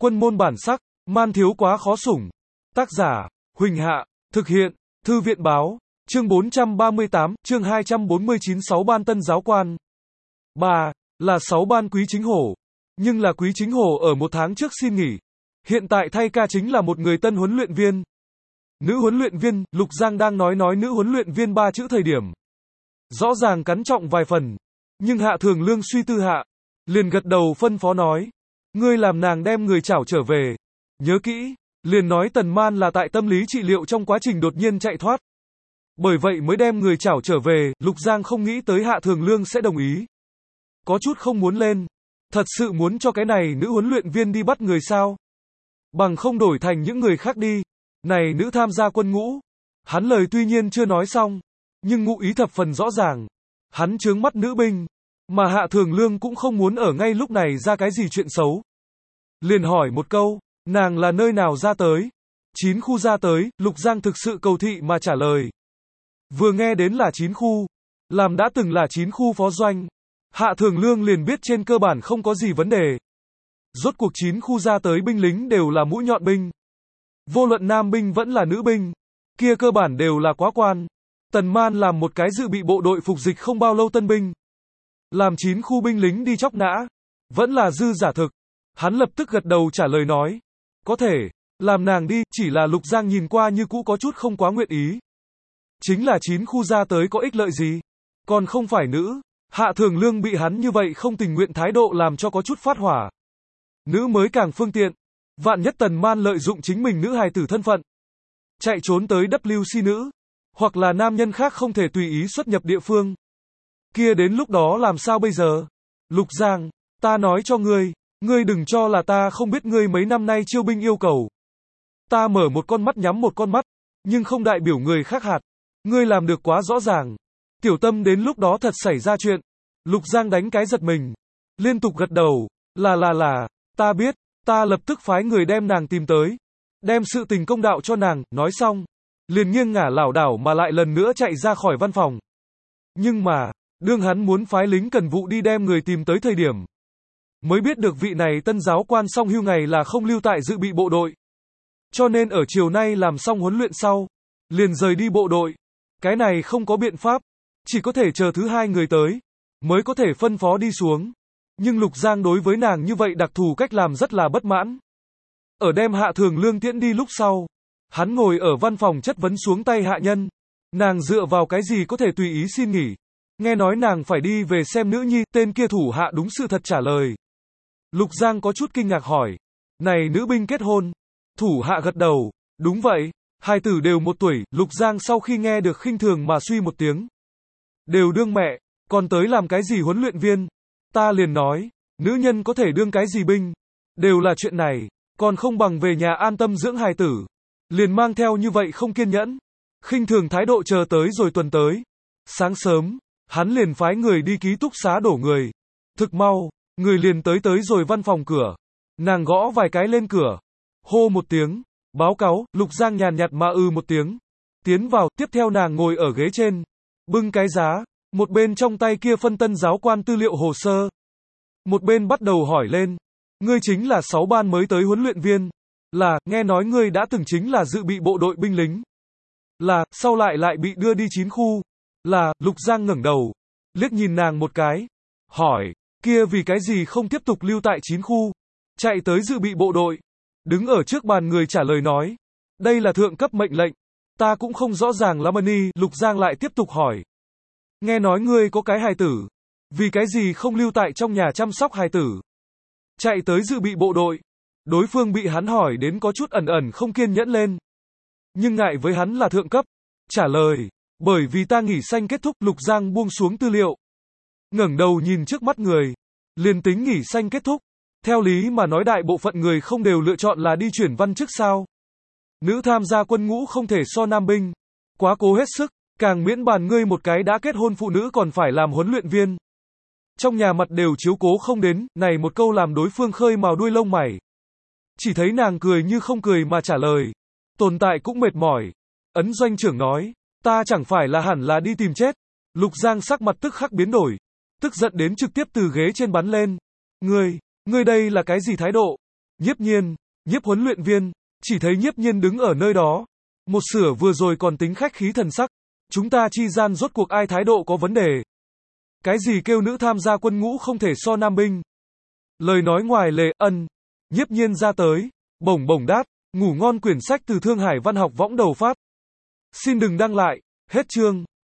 Quân môn bản sắc, man thiếu quá khó sủng. Tác giả, Huỳnh Hạ, thực hiện, Thư viện báo, chương 438, chương 249 sáu ban tân giáo quan. 3. Là 6 ban Quý Chính Hổ. Nhưng là Quý Chính Hổ ở 1 tháng trước xin nghỉ. Hiện tại thay ca chính là một người tân huấn luyện viên. Nữ huấn luyện viên, Lục Giang đang nói nữ huấn luyện viên 3 chữ thời điểm. Rõ ràng cắn trọng vài phần. Nhưng Hạ Thường Lương suy tư hạ. Liền gật đầu phân phó nói. Ngươi làm nàng đem người chảo trở về. Nhớ kỹ. Liền nói Tần Man là tại tâm lý trị liệu trong quá trình đột nhiên chạy thoát. Bởi vậy mới đem người chảo trở về, Lục Giang không nghĩ tới Hạ Thường Lương sẽ đồng ý. Có chút không muốn lên. Thật sự muốn cho cái này nữ huấn luyện viên đi bắt người sao? Bằng không đổi thành những người khác đi. Này nữ tham gia quân ngũ. Hắn lời tuy nhiên chưa nói xong. Nhưng ngụ ý thập phần rõ ràng. Hắn chướng mắt nữ binh. Mà Hạ Thường Lương cũng không muốn ở ngay lúc này ra cái gì chuyện xấu. Liền hỏi một câu. Nàng là nơi nào ra tới? 9 khu ra tới, Lục Giang thực sự cầu thị mà trả lời. Vừa nghe đến là 9 khu. Làm đã từng là 9 khu phó doanh. Hạ Thường Lương liền biết trên cơ bản không có gì vấn đề. Rốt cuộc 9 khu ra tới binh lính đều là mũi nhọn binh. Vô luận nam binh vẫn là nữ binh. Kia cơ bản đều là quá quan. Tần Man làm một cái dự bị bộ đội phục dịch không bao lâu tân binh. Làm 9 khu binh lính đi chóc nã. Vẫn là dư giả thực. Hắn lập tức gật đầu trả lời nói. Có thể, làm nàng đi, chỉ là Lục Giang nhìn qua như cũ có chút không quá nguyện ý. Chính là 9 khu ra tới có ích lợi gì? Còn không phải nữ. Hạ Thường Lương bị hắn như vậy không tình nguyện thái độ làm cho có chút phát hỏa. Nữ mới càng phương tiện. Vạn nhất Tần Man lợi dụng chính mình nữ hài tử thân phận. Chạy trốn tới WC nữ. Hoặc là nam nhân khác không thể tùy ý xuất nhập địa phương. Kia đến lúc đó làm sao bây giờ? Lục Giang, ta nói cho ngươi. Ngươi đừng cho là ta không biết ngươi mấy năm nay chiêu binh yêu cầu. Ta mở một con mắt nhắm một con mắt. Nhưng không đại biểu người khác hạt. Ngươi làm được quá rõ ràng. Tiểu Tâm đến lúc đó thật xảy ra chuyện. Lục Giang đánh cái giật mình. Liên tục gật đầu. Là, ta biết. Ta lập tức phái người đem nàng tìm tới. Đem sự tình công đạo cho nàng, nói xong. Liền nghiêng ngả lảo đảo mà lại lần nữa chạy ra khỏi văn phòng. Nhưng mà, đương hắn muốn phái lính cần vụ đi đem người tìm tới thời điểm. Mới biết được vị này tân giáo quan song hưu ngày là không lưu tại dự bị bộ đội. Cho nên ở chiều nay làm xong huấn luyện sau. Liền rời đi bộ đội. Cái này không có biện pháp. Chỉ có thể chờ thứ 2 người tới. Mới có thể phân phó đi xuống. Nhưng Lục Giang đối với nàng như vậy đặc thù cách làm rất là bất mãn. Ở đem Hạ Thường Lương tiễn đi lúc sau. Hắn ngồi ở văn phòng chất vấn xuống tay hạ nhân. Nàng dựa vào cái gì có thể tùy ý xin nghỉ. Nghe nói nàng phải đi về xem nữ nhi. Tên kia thủ hạ đúng sự thật trả lời. Lục Giang có chút kinh ngạc hỏi. Này nữ binh kết hôn. Thủ hạ gật đầu. Đúng vậy. Hai tử đều 1 tuổi. Lục Giang sau khi nghe được khinh thường mà suy một tiếng. Đều đương mẹ. Còn tới làm cái gì huấn luyện viên. Ta liền nói. Nữ nhân có thể đương cái gì binh. Đều là chuyện này. Còn không bằng về nhà an tâm dưỡng hài tử. Liền mang theo như vậy không kiên nhẫn. Khinh thường thái độ chờ tới rồi tuần tới. Sáng sớm. Hắn liền phái người đi ký túc xá đổ người. Thực mau. Người liền tới rồi văn phòng cửa. Nàng gõ vài cái lên cửa. Hô một tiếng. Báo cáo. Lục Giang nhàn nhạt mà một tiếng. Tiến vào. Tiếp theo nàng ngồi ở ghế trên. Bưng cái giá. Một bên trong tay kia phân tân giáo quan tư liệu hồ sơ. Một bên bắt đầu hỏi lên. Ngươi chính là 6 ban mới tới huấn luyện viên. Là, nghe nói ngươi đã từng chính là dự bị bộ đội binh lính. Là, sau lại bị đưa đi 9 khu. Là, Lục Giang ngẩng đầu. Liếc nhìn nàng một cái. Hỏi, kia vì cái gì không tiếp tục lưu tại 9 khu. Chạy tới dự bị bộ đội. Đứng ở trước bàn người trả lời nói. Đây là thượng cấp mệnh lệnh. Ta cũng không rõ ràng lắm ni. Lục Giang lại tiếp tục hỏi. Nghe nói ngươi có cái hài tử. Vì cái gì không lưu tại trong nhà chăm sóc hài tử. Chạy tới dự bị bộ đội. Đối phương bị hắn hỏi đến có chút ẩn không kiên nhẫn lên. Nhưng ngại với hắn là thượng cấp. Trả lời. Bởi vì ta nghỉ xanh kết thúc. Lục Giang buông xuống tư liệu. Ngẩng đầu nhìn trước mắt người. Liền tính nghỉ xanh kết thúc. Theo lý mà nói đại bộ phận người không đều lựa chọn là đi chuyển văn chức sao. Nữ tham gia quân ngũ không thể so nam binh. Quá cố hết sức. Càng miễn bàn ngươi một cái đã kết hôn phụ nữ còn phải làm huấn luyện viên. Trong nhà mặt đều chiếu cố không đến. Này một câu làm đối phương khơi mào đuôi lông mày. Chỉ thấy nàng cười như không cười mà trả lời. Tồn tại cũng mệt mỏi. Ấn doanh trưởng nói. Ta chẳng phải là hẳn là đi tìm chết. Lục Giang sắc mặt tức khắc biến đổi. Tức giận đến trực tiếp từ ghế trên bắn lên. Ngươi đây là cái gì thái độ? Nhiếp Nhiên, Nhiếp huấn luyện viên, chỉ thấy Nhiếp Nhiên đứng ở nơi đó. Một sửa vừa rồi còn tính khách khí thần sắc. Chúng ta chi gian rốt cuộc ai thái độ có vấn đề. Cái gì kêu nữ tham gia quân ngũ không thể so nam binh. Lời nói ngoài lề, ân. Nhiếp Nhiên ra tới, bổng bổng đáp, ngủ ngon quyển sách từ Thương Hải Văn học võng đầu phát. Xin đừng đăng lại, hết chương.